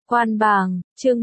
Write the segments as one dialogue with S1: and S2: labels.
S1: Quan bàng, chương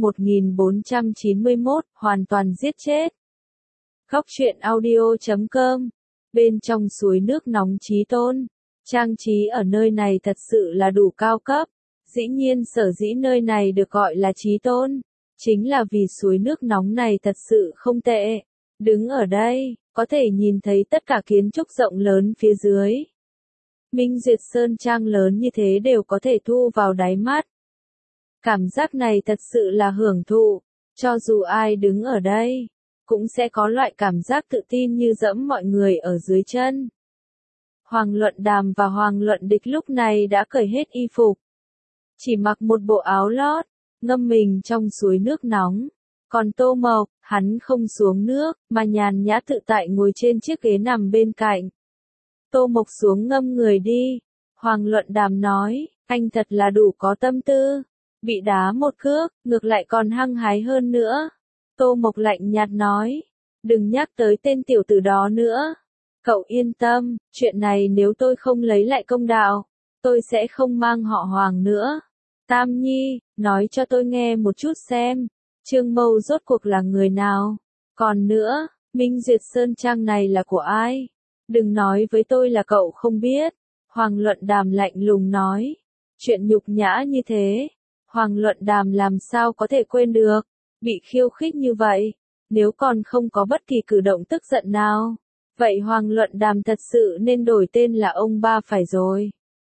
S1: 1491, hoàn toàn giết chết. Góc truyện audio.com. Bên trong suối nước nóng Chí Tôn. Trang trí ở nơi này thật sự là đủ cao cấp. Dĩ nhiên sở dĩ nơi này được gọi là Chí Tôn, chính là vì suối nước nóng này thật sự không tệ. Đứng ở đây, có thể nhìn thấy tất cả kiến trúc rộng lớn phía dưới. Minh Duyệt Sơn Trang lớn như thế đều có thể thu vào đáy mắt. Cảm giác này thật sự là hưởng thụ, cho dù ai đứng ở đây, cũng sẽ có loại cảm giác tự tin như dẫm mọi người ở dưới chân. Hoàng Luận Đàm và Hoàng Luận Địch lúc này đã cởi hết y phục. Chỉ mặc một bộ áo lót, ngâm mình trong suối nước nóng. Còn Tô Mộc, hắn không xuống nước, mà nhàn nhã tự tại ngồi trên chiếc ghế nằm bên cạnh. Tô Mộc xuống ngâm người đi. Hoàng Luận Đàm nói, anh thật là đủ có tâm tư. Bị đá một cước, ngược lại còn hăng hái hơn nữa. Tô Mộc lạnh nhạt nói, đừng nhắc tới tên tiểu tử đó nữa. Cậu yên tâm, chuyện này nếu tôi không lấy lại công đạo, tôi sẽ không mang họ Hoàng nữa. Tam Nhi, nói cho tôi nghe một chút xem, Trương Mâu rốt cuộc là người nào? Còn nữa, Minh Duyệt Sơn Trang này là của ai? Đừng nói với tôi là cậu không biết. Hoàng Luận Đàm lạnh lùng nói, chuyện nhục nhã như thế, Hoàng Luận Đàm làm sao có thể quên được, bị khiêu khích như vậy, nếu còn không có bất kỳ cử động tức giận nào, vậy Hoàng Luận Đàm thật sự nên đổi tên là ông ba phải rồi.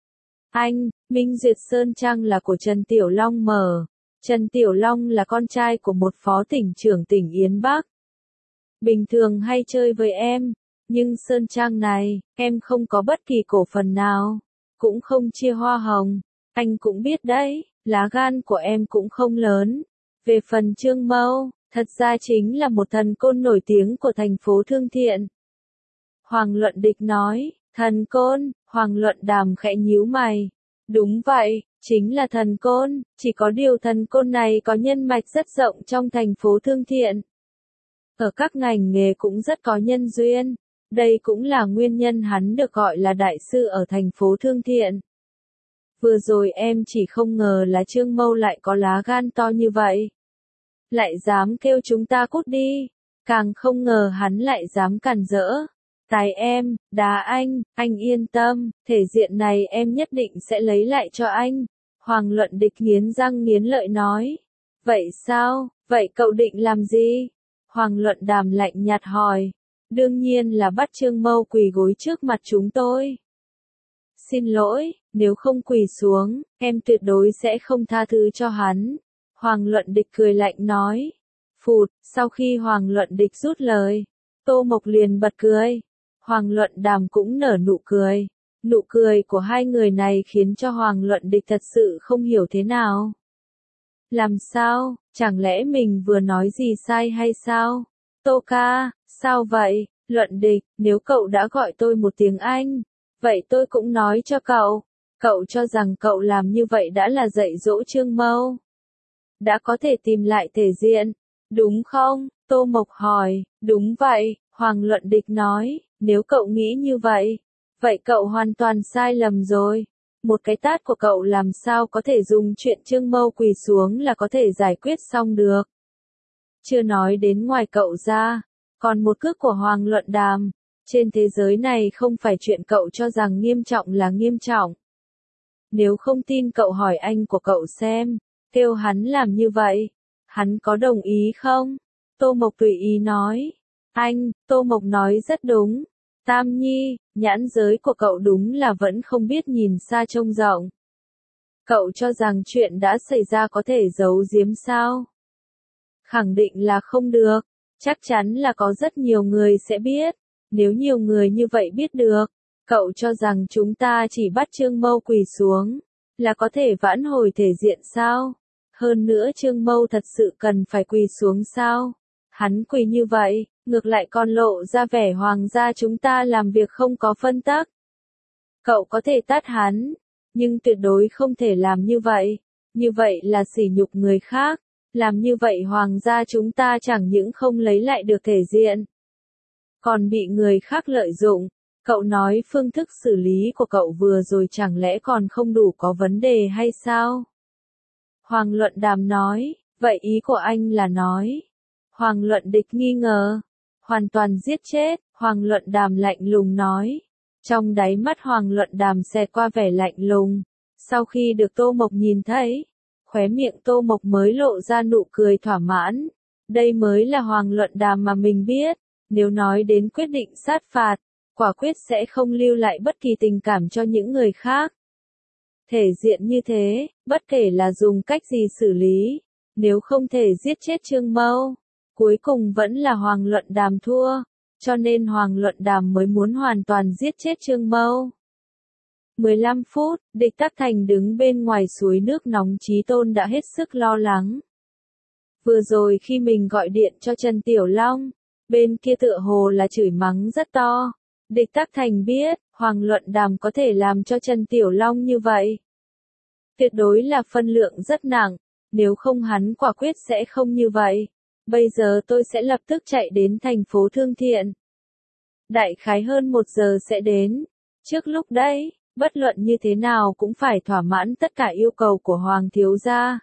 S1: Anh, Minh Duyệt Sơn Trang là của Trần Tiểu Long mở. Trần Tiểu Long là con trai của một phó tỉnh trưởng tỉnh Yến Bắc. Bình thường hay chơi với em, nhưng Sơn Trang này, em không có bất kỳ cổ phần nào, cũng không chia hoa hồng, anh cũng biết đấy. Lá gan của em cũng không lớn. Về phần Trương Mâu, thật ra chính là một thần côn nổi tiếng của thành phố Thương Thiện. Hoàng Luận Địch nói, thần côn, Hoàng Luận Đàm khẽ nhíu mày. Đúng vậy, chính là thần côn, chỉ có điều thần côn này có nhân mạch rất rộng trong thành phố Thương Thiện. Ở các ngành nghề cũng rất có nhân duyên, đây cũng là nguyên nhân hắn được gọi là đại sư ở thành phố Thương Thiện. Vừa rồi em chỉ không ngờ là Trương Mâu lại có lá gan to như vậy. Lại dám kêu chúng ta cút đi. Càng không ngờ hắn lại dám cản rỡ. Tài em, đá anh yên tâm, thể diện này em nhất định sẽ lấy lại cho anh. Hoàng Luận Địch nghiến răng nghiến lợi nói. Vậy sao, vậy cậu định làm gì? Hoàng Luận Đàm lạnh nhạt hỏi. Đương nhiên là bắt Trương Mâu quỳ gối trước mặt chúng tôi. Xin lỗi, nếu không quỳ xuống, em tuyệt đối sẽ không tha thứ cho hắn. Hoàng Luận Địch cười lạnh nói. Phụt, sau khi Hoàng Luận Địch rút lời, Tô Mộc liền bật cười. Hoàng Luận Đàm cũng nở nụ cười. Nụ cười của hai người này khiến cho Hoàng Luận Địch thật sự không hiểu thế nào. Làm sao, chẳng lẽ mình vừa nói gì sai hay sao? Tô ca, sao vậy? Luận Địch, nếu cậu đã gọi tôi một tiếng Anh, vậy tôi cũng nói cho cậu. Cậu cho rằng cậu làm như vậy đã là dạy dỗ Trương Mâu. Đã có thể tìm lại thể diện, đúng không? Tô Mộc hỏi. Đúng vậy, Hoàng Luận Địch nói, nếu cậu nghĩ như vậy, vậy cậu hoàn toàn sai lầm rồi. Một cái tát của cậu làm sao có thể dùng chuyện Trương Mâu quỳ xuống là có thể giải quyết xong được. Chưa nói đến ngoài cậu ra, còn một cước của Hoàng Luận Đàm. Trên thế giới này không phải chuyện cậu cho rằng nghiêm trọng là nghiêm trọng. Nếu không tin cậu hỏi anh của cậu xem, kêu hắn làm như vậy, hắn có đồng ý không? Tô Mộc tùy ý nói. Anh, Tô Mộc nói rất đúng. Tam Nhi, nhãn giới của cậu đúng là vẫn không biết nhìn xa trông rộng. Cậu cho rằng chuyện đã xảy ra có thể giấu giếm sao? Khẳng định là không được. Chắc chắn là có rất nhiều người sẽ biết. Nếu nhiều người như vậy biết được, cậu cho rằng chúng ta chỉ bắt Trương Mâu quỳ xuống, là có thể vãn hồi thể diện sao? Hơn nữa Trương Mâu thật sự cần phải quỳ xuống sao? Hắn quỳ như vậy, ngược lại còn lộ ra vẻ hoàng gia chúng ta làm việc không có phân tắc. Cậu có thể tát hắn, nhưng tuyệt đối không thể làm như vậy. Như vậy là sỉ nhục người khác. Làm như vậy hoàng gia chúng ta chẳng những không lấy lại được thể diện, còn bị người khác lợi dụng. Cậu nói phương thức xử lý của cậu vừa rồi chẳng lẽ còn không đủ có vấn đề hay sao? Hoàng Luận Đàm nói, vậy ý của anh là nói. Hoàng Luận Địch nghi ngờ. Hoàn toàn giết chết, Hoàng Luận Đàm lạnh lùng nói. Trong đáy mắt Hoàng Luận Đàm xẹt qua vẻ lạnh lùng. Sau khi được Tô Mộc nhìn thấy, khóe miệng Tô Mộc mới lộ ra nụ cười thỏa mãn. Đây mới là Hoàng Luận Đàm mà mình biết. Nếu nói đến quyết định sát phạt, quả quyết sẽ không lưu lại bất kỳ tình cảm cho những người khác. Thể diện như thế, bất kể là dùng cách gì xử lý, nếu không thể giết chết Trương Mâu, cuối cùng vẫn là Hoàng Luận Đàm thua, cho nên Hoàng Luận Đàm mới muốn hoàn toàn giết chết Trương Mâu. 15 phút, Địch Tắc Thành đứng bên ngoài suối nước nóng Chí Tôn đã hết sức lo lắng. Vừa rồi khi mình gọi điện cho Trần Tiểu Long, bên kia tựa hồ là chửi mắng rất to. Địch Tắc Thành biết, Hoàng Luận Đàm có thể làm cho Trần Tiểu Long như vậy. Tuyệt đối là phân lượng rất nặng, nếu không hắn quả quyết sẽ không như vậy. Bây giờ tôi sẽ lập tức chạy đến thành phố Thương Thiện. Đại khái hơn 1 giờ sẽ đến. Trước lúc đấy, bất luận như thế nào cũng phải thỏa mãn tất cả yêu cầu của Hoàng thiếu gia.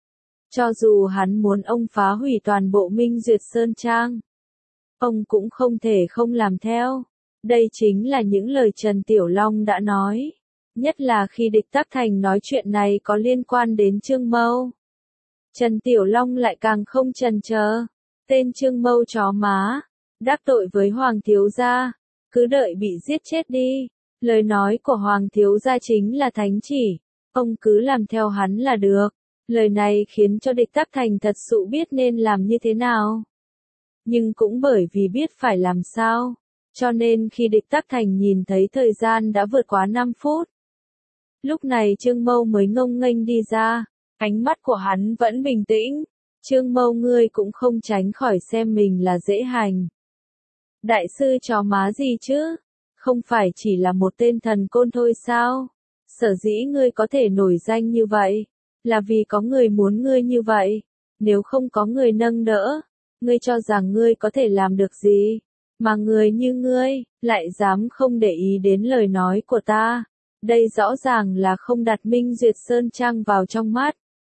S1: Cho dù hắn muốn ông phá hủy toàn bộ Minh Duyệt Sơn Trang, ông cũng không thể không làm theo. Đây chính là những lời Trần Tiểu Long đã nói. Nhất là khi Địch Tắc Thành nói chuyện này có liên quan đến Trương Mâu. Trần Tiểu Long lại càng không chần chờ. Tên Trương Mâu chó má, đắc tội với Hoàng thiếu gia, cứ đợi bị giết chết đi. Lời nói của Hoàng thiếu gia chính là thánh chỉ, ông cứ làm theo hắn là được. Lời này khiến cho Địch Tắc Thành thật sự biết nên làm như thế nào. Nhưng cũng bởi vì biết phải làm sao, cho nên khi Địch Tắc Thành nhìn thấy thời gian đã vượt quá 5 phút. Lúc này Trương Mâu mới ngông nghênh đi ra, ánh mắt của hắn vẫn bình tĩnh. Trương Mâu ngươi cũng không tránh khỏi xem mình là dễ hành. Đại sư chó má gì chứ? Không phải chỉ là một tên thần côn thôi sao? Sở dĩ ngươi có thể nổi danh như vậy, là vì có người muốn ngươi như vậy. Nếu không có người nâng đỡ, ngươi cho rằng ngươi có thể làm được gì? Mà người như ngươi, lại dám không để ý đến lời nói của ta. Đây rõ ràng là không đặt Minh Duyệt Sơn Trang vào trong mắt.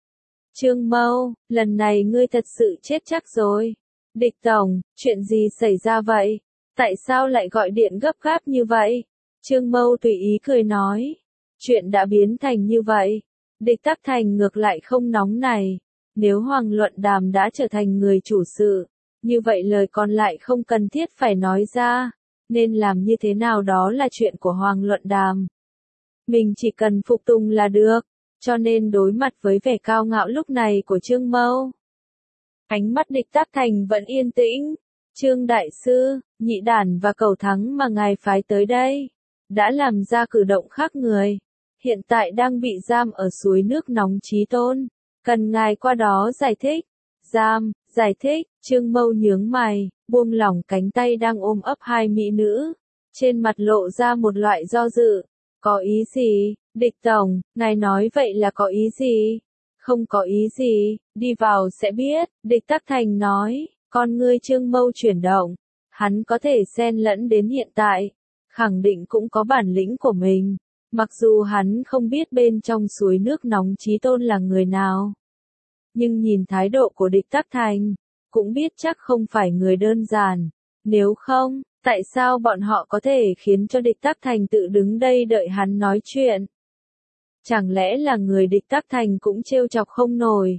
S1: Trương Mâu, lần này ngươi thật sự chết chắc rồi. Địch Tổng, chuyện gì xảy ra vậy? Tại sao lại gọi điện gấp gáp như vậy? Trương Mâu tùy ý cười nói. Chuyện đã biến thành như vậy. Địch Tắc Thành ngược lại không nóng này. Nếu Hoàng Luận Đàm đã trở thành người chủ sự, như vậy lời còn lại không cần thiết phải nói ra. Nên làm như thế nào đó là chuyện của Hoàng Luận Đàm. Mình chỉ cần phục tùng là được. Cho nên đối mặt với vẻ cao ngạo lúc này của Trương Mâu, ánh mắt Địch Tắc Thành vẫn yên tĩnh. Trương Đại Sư, Nhị Đản và Cẩu Thắng mà ngài phái tới đây, đã làm ra cử động khác người. Hiện tại đang bị giam ở suối nước nóng Chí Tôn. Cần ngài qua đó giải thích. Giam, giải thích, Trương Mâu nhướng mày, buông lỏng cánh tay đang ôm ấp hai mỹ nữ. Trên mặt lộ ra một loại do dự. Có ý gì, Địch Tổng, ngài nói vậy là có ý gì? Không có ý gì, đi vào sẽ biết, Địch Tắc Thành nói, con ngươi Trương Mâu chuyển động. Hắn có thể xen lẫn đến hiện tại, khẳng định cũng có bản lĩnh của mình. Mặc dù hắn không biết bên trong suối nước nóng Chí Tôn là người nào. Nhưng nhìn thái độ của Địch Tắc Thành, cũng biết chắc không phải người đơn giản. Nếu không, tại sao bọn họ có thể khiến cho Địch Tắc Thành tự đứng đây đợi hắn nói chuyện? Chẳng lẽ là người Địch Tắc Thành cũng trêu chọc không nổi?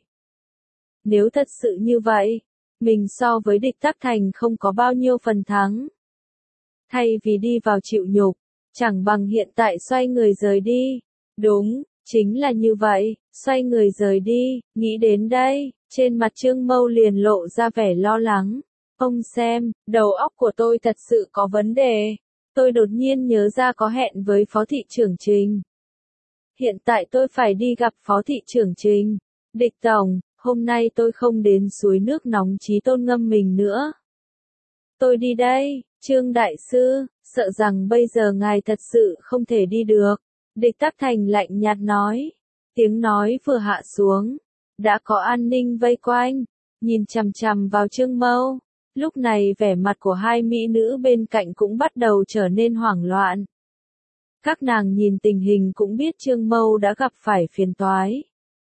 S1: Nếu thật sự như vậy, mình so với Địch Tắc Thành không có bao nhiêu phần thắng. Thay vì đi vào chịu nhục, chẳng bằng hiện tại xoay người rời đi. Đúng, chính là như vậy, xoay người rời đi. Nghĩ đến đây, trên mặt Trương Mâu liền lộ ra vẻ lo lắng. Ông xem, đầu óc của tôi thật sự có vấn đề. Tôi đột nhiên nhớ ra có hẹn với Phó Thị trưởng Trình. Hiện tại tôi phải đi gặp Phó Thị trưởng Trình. Địch Tổng, hôm nay tôi không đến suối nước nóng Chí Tôn ngâm mình nữa. Tôi đi đây, Trương Đại Sư, sợ rằng bây giờ ngài thật sự không thể đi được. Địch Tắc Thành lạnh nhạt nói. Tiếng nói vừa hạ xuống, đã có an ninh vây quanh, nhìn chằm chằm vào Trương Mâu. Lúc này vẻ mặt của hai mỹ nữ bên cạnh cũng bắt đầu trở nên hoảng loạn. Các nàng nhìn tình hình cũng biết Trương Mâu đã gặp phải phiền toái.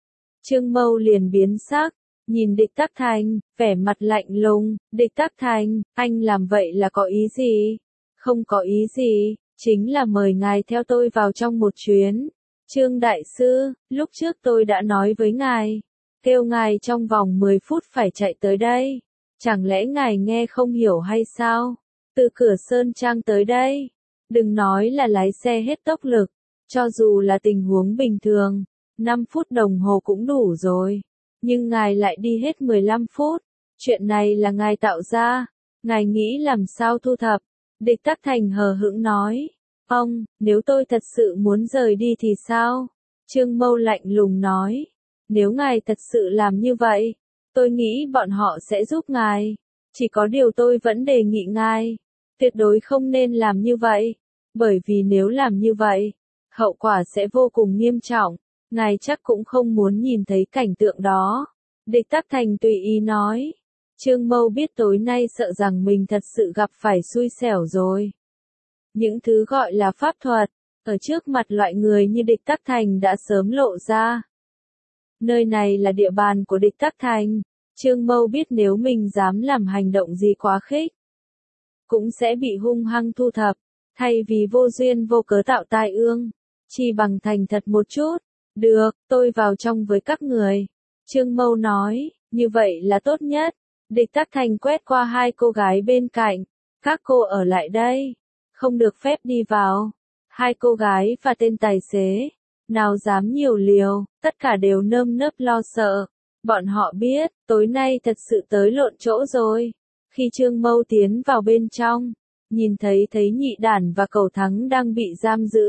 S1: Trương Mâu liền biến sắc, nhìn Địch Tắc Thành, vẻ mặt lạnh lùng, Địch Tắc Thành, anh làm vậy là có ý gì? Không có ý gì, chính là mời ngài theo tôi vào trong một chuyến. Trương Đại Sư, lúc trước tôi đã nói với ngài, kêu ngài trong vòng 10 phút phải chạy tới đây. Chẳng lẽ ngài nghe không hiểu hay sao? Từ cửa Sơn Trang tới đây, đừng nói là lái xe hết tốc lực, cho dù là tình huống bình thường, 5 phút đồng hồ cũng đủ rồi. Nhưng ngài lại đi hết 15 phút, chuyện này là ngài tạo ra, ngài nghĩ làm sao thu thập? Địch Tắc Thành hờ hững nói, ông, nếu tôi thật sự muốn rời đi thì sao? Trương Mâu lạnh lùng nói, nếu ngài thật sự làm như vậy, tôi nghĩ bọn họ sẽ giúp ngài. Chỉ có điều tôi vẫn đề nghị ngài, tuyệt đối không nên làm như vậy, bởi vì nếu làm như vậy, hậu quả sẽ vô cùng nghiêm trọng, ngài chắc cũng không muốn nhìn thấy cảnh tượng đó. Địch Tắc Thành tùy ý nói, Trương Mâu biết tối nay sợ rằng mình thật sự gặp phải xui xẻo rồi. Những thứ gọi là pháp thuật, ở trước mặt loại người như Địch Tắc Thành đã sớm lộ ra. Nơi này là địa bàn của Địch Tắc Thành, Trương Mâu biết nếu mình dám làm hành động gì quá khích, cũng sẽ bị hung hăng thu thập, thay vì vô duyên vô cớ tạo tai ương, chỉ bằng thành thật một chút. Được, tôi vào trong với các người. Trương Mâu nói, như vậy là tốt nhất. Địch Tắc Thành quét qua hai cô gái bên cạnh, các cô ở lại đây, không được phép đi vào. Hai cô gái và tên tài xế, nào dám nhiều liều, tất cả đều nơm nớp lo sợ. Bọn họ biết, tối nay thật sự tới lộn chỗ rồi. Khi Trương Mâu tiến vào bên trong, nhìn thấy Nhị Đản và Cẩu Thắng đang bị giam giữ,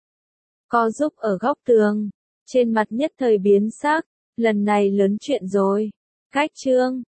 S1: co giúp ở góc tường, trên mặt nhất thời biến sắc, lần này lớn chuyện rồi. Cách Trương